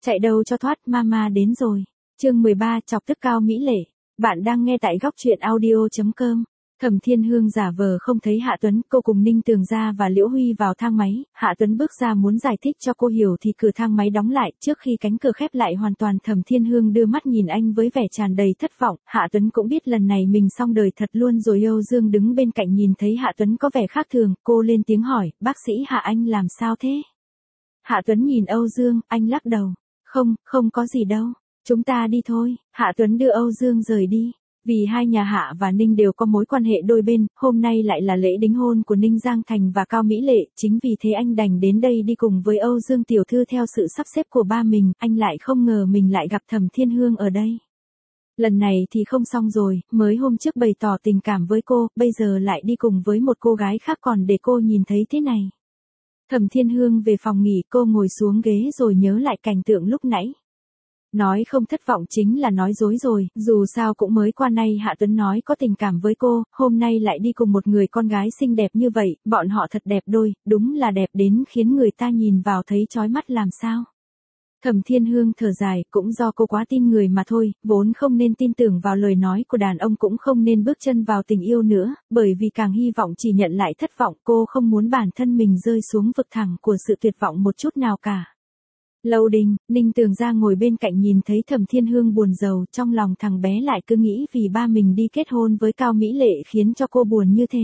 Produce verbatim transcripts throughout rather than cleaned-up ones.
Chạy đâu cho thoát, mama đến rồi. Chương mười ba, chọc tức Cao Mỹ Lệ. Bạn đang nghe tại góc truyện audio chấm com. Thẩm Thiên Hương giả vờ không thấy Hạ Tuấn, cô cùng Ninh Tường Gia và Liễu Huy vào thang máy, Hạ Tuấn bước ra muốn giải thích cho cô hiểu thì cửa thang máy đóng lại, trước khi cánh cửa khép lại hoàn toàn Thẩm Thiên Hương đưa mắt nhìn anh với vẻ tràn đầy thất vọng, Hạ Tuấn cũng biết lần này mình xong đời thật luôn rồi. Âu Dương đứng bên cạnh nhìn thấy Hạ Tuấn có vẻ khác thường, cô lên tiếng hỏi, bác sĩ Hạ anh làm sao thế? Hạ Tuấn nhìn Âu Dương, anh lắc đầu, không, không có gì đâu, chúng ta đi thôi, Hạ Tuấn đưa Âu Dương rời đi. Vì hai nhà Hạ và Ninh đều có mối quan hệ đôi bên, hôm nay lại là lễ đính hôn của Ninh Giang Thành và Cao Mỹ Lệ, chính vì thế anh đành đến đây đi cùng với Âu Dương tiểu thư theo sự sắp xếp của ba mình, anh lại không ngờ mình lại gặp Thẩm Thiên Hương ở đây. Lần này thì không xong rồi, mới hôm trước bày tỏ tình cảm với cô, bây giờ lại đi cùng với một cô gái khác còn để cô nhìn thấy thế này. Thẩm Thiên Hương về phòng nghỉ, cô ngồi xuống ghế rồi nhớ lại cảnh tượng lúc nãy. Nói không thất vọng chính là nói dối rồi, dù sao cũng mới qua nay Hạ Tuấn nói có tình cảm với cô, hôm nay lại đi cùng một người con gái xinh đẹp như vậy, bọn họ thật đẹp đôi, đúng là đẹp đến khiến người ta nhìn vào thấy chói mắt làm sao. Thẩm Thiên Hương thở dài, cũng do cô quá tin người mà thôi, vốn không nên tin tưởng vào lời nói của đàn ông cũng không nên bước chân vào tình yêu nữa, bởi vì càng hy vọng chỉ nhận lại thất vọng, cô không muốn bản thân mình rơi xuống vực thẳm của sự tuyệt vọng một chút nào cả. Lâu Đình, Ninh Tường Gia ngồi bên cạnh nhìn thấy Thẩm Thiên Hương buồn rầu, trong lòng thằng bé lại cứ nghĩ vì ba mình đi kết hôn với Cao Mỹ Lệ khiến cho cô buồn như thế.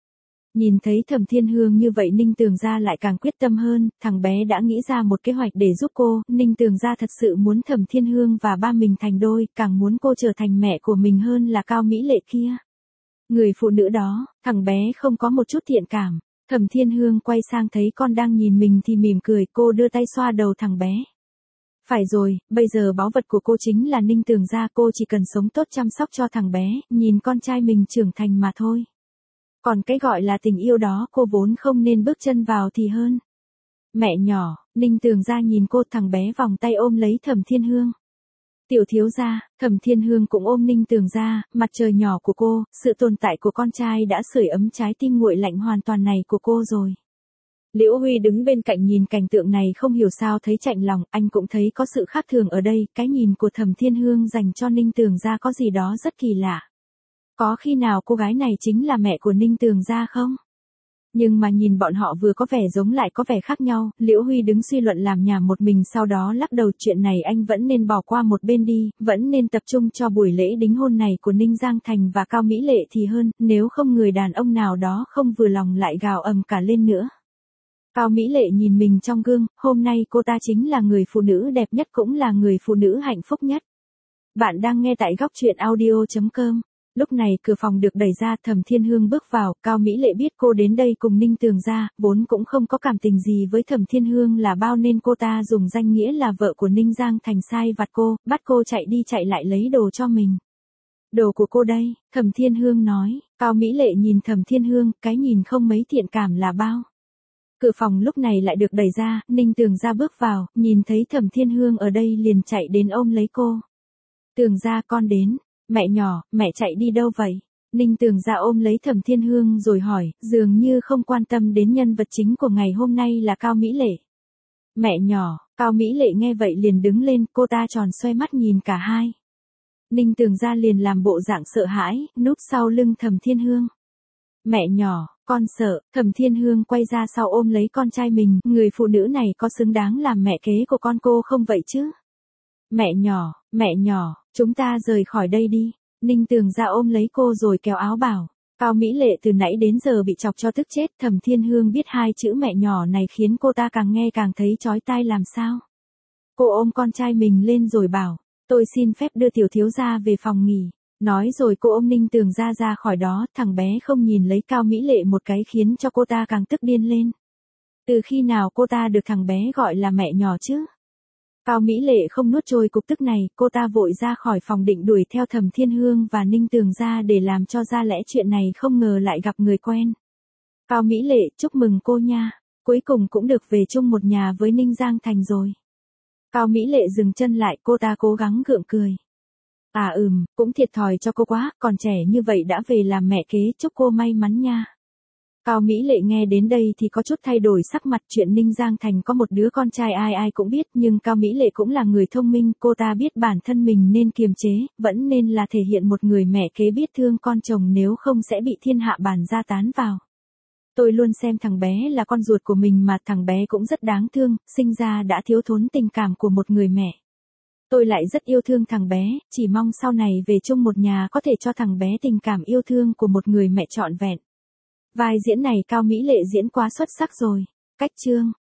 Nhìn thấy Thẩm Thiên Hương như vậy Ninh Tường Gia lại càng quyết tâm hơn, thằng bé đã nghĩ ra một kế hoạch để giúp cô, Ninh Tường Gia thật sự muốn Thẩm Thiên Hương và ba mình thành đôi, càng muốn cô trở thành mẹ của mình hơn là Cao Mỹ Lệ kia. Người phụ nữ đó, thằng bé không có một chút thiện cảm. Thẩm Thiên Hương quay sang thấy con đang nhìn mình thì mỉm cười, cô đưa tay xoa đầu thằng bé. Phải rồi, bây giờ báu vật của cô chính là Ninh Tường Gia, cô chỉ cần sống tốt chăm sóc cho thằng bé, nhìn con trai mình trưởng thành mà thôi. Còn cái gọi là tình yêu đó cô vốn không nên bước chân vào thì hơn. Mẹ nhỏ, Ninh Tường Gia nhìn cô, thằng bé vòng tay ôm lấy Thẩm Thiên Hương. Tiểu thiếu gia, Thẩm Thiên Hương cũng ôm Ninh Tường Gia, mặt trời nhỏ của cô, sự tồn tại của con trai đã sưởi ấm trái tim nguội lạnh hoàn toàn này của cô rồi. Liễu Huy đứng bên cạnh nhìn cảnh tượng này không hiểu sao thấy chạnh lòng, anh cũng thấy có sự khác thường ở đây, cái nhìn của Thẩm Thiên Hương dành cho Ninh Tường Gia có gì đó rất kỳ lạ. Có khi nào cô gái này chính là mẹ của Ninh Tường Gia không? Nhưng mà nhìn bọn họ vừa có vẻ giống lại có vẻ khác nhau, Liễu Huy đứng suy luận làm nhảm một mình sau đó lắc đầu, chuyện này anh vẫn nên bỏ qua một bên đi, vẫn nên tập trung cho buổi lễ đính hôn này của Ninh Giang Thành và Cao Mỹ Lệ thì hơn, nếu không người đàn ông nào đó không vừa lòng lại gào ầm cả lên nữa. Cao Mỹ Lệ nhìn mình trong gương, hôm nay cô ta chính là người phụ nữ đẹp nhất cũng là người phụ nữ hạnh phúc nhất. Bạn đang nghe tại góc truyện audio chấm com. Lúc này cửa phòng được đẩy ra, Thẩm Thiên Hương bước vào, Cao Mỹ Lệ biết cô đến đây cùng Ninh Tường Gia, vốn cũng không có cảm tình gì với Thẩm Thiên Hương là bao nên cô ta dùng danh nghĩa là vợ của Ninh Giang Thành sai vặt cô, bắt cô chạy đi chạy lại lấy đồ cho mình. Đồ của cô đây, Thẩm Thiên Hương nói, Cao Mỹ Lệ nhìn Thẩm Thiên Hương, cái nhìn không mấy thiện cảm là bao. Cửa phòng lúc này lại được đẩy ra, Ninh Tường Gia bước vào, nhìn thấy Thẩm Thiên Hương ở đây liền chạy đến ôm lấy cô. Tường Gia con đến. Mẹ nhỏ, mẹ chạy đi đâu vậy? Ninh Tường Gia ôm lấy Thẩm Thiên Hương rồi hỏi, dường như không quan tâm đến nhân vật chính của ngày hôm nay là Cao Mỹ Lệ. Mẹ nhỏ, Cao Mỹ Lệ nghe vậy liền đứng lên, cô ta tròn xoay mắt nhìn cả hai. Ninh Tường Gia liền làm bộ dạng sợ hãi, núp sau lưng Thẩm Thiên Hương. Mẹ nhỏ, con sợ, Thẩm Thiên Hương quay ra sau ôm lấy con trai mình, người phụ nữ này có xứng đáng làm mẹ kế của con cô không vậy chứ? Mẹ nhỏ, mẹ nhỏ, chúng ta rời khỏi đây đi. Ninh Tường Gia ôm lấy cô rồi kéo áo bảo. Cao Mỹ Lệ từ nãy đến giờ bị chọc cho tức chết, Thẩm Thiên Hương biết hai chữ mẹ nhỏ này khiến cô ta càng nghe càng thấy chói tai làm sao. Cô ôm con trai mình lên rồi bảo, tôi xin phép đưa tiểu thiếu gia về phòng nghỉ. Nói rồi cô ôm Ninh Tường Gia ra khỏi đó, thằng bé không nhìn lấy Cao Mỹ Lệ một cái khiến cho cô ta càng tức điên lên. Từ khi nào cô ta được thằng bé gọi là mẹ nhỏ chứ? Cao Mỹ Lệ không nuốt trôi cục tức này, cô ta vội ra khỏi phòng định đuổi theo Thẩm Thiên Hương và Ninh Tường Gia để làm cho ra lẽ chuyện này không ngờ lại gặp người quen. Cao Mỹ Lệ, chúc mừng cô nha, cuối cùng cũng được về chung một nhà với Ninh Giang Thành rồi. Cao Mỹ Lệ dừng chân lại, cô ta cố gắng gượng cười. À ừm, cũng thiệt thòi cho cô quá, còn trẻ như vậy đã về làm mẹ kế, chúc cô may mắn nha. Cao Mỹ Lệ nghe đến đây thì có chút thay đổi sắc mặt, chuyện Ninh Giang Thành có một đứa con trai ai ai cũng biết, nhưng Cao Mỹ Lệ cũng là người thông minh, cô ta biết bản thân mình nên kiềm chế, vẫn nên là thể hiện một người mẹ kế biết thương con chồng, nếu không sẽ bị thiên hạ bàn ra tán vào. Tôi luôn xem thằng bé là con ruột của mình mà, thằng bé cũng rất đáng thương, sinh ra đã thiếu thốn tình cảm của một người mẹ. Tôi lại rất yêu thương thằng bé, chỉ mong sau này về chung một nhà có thể cho thằng bé tình cảm yêu thương của một người mẹ trọn vẹn. Vai diễn này Cao Mỹ Lệ diễn quá xuất sắc rồi. Cách chương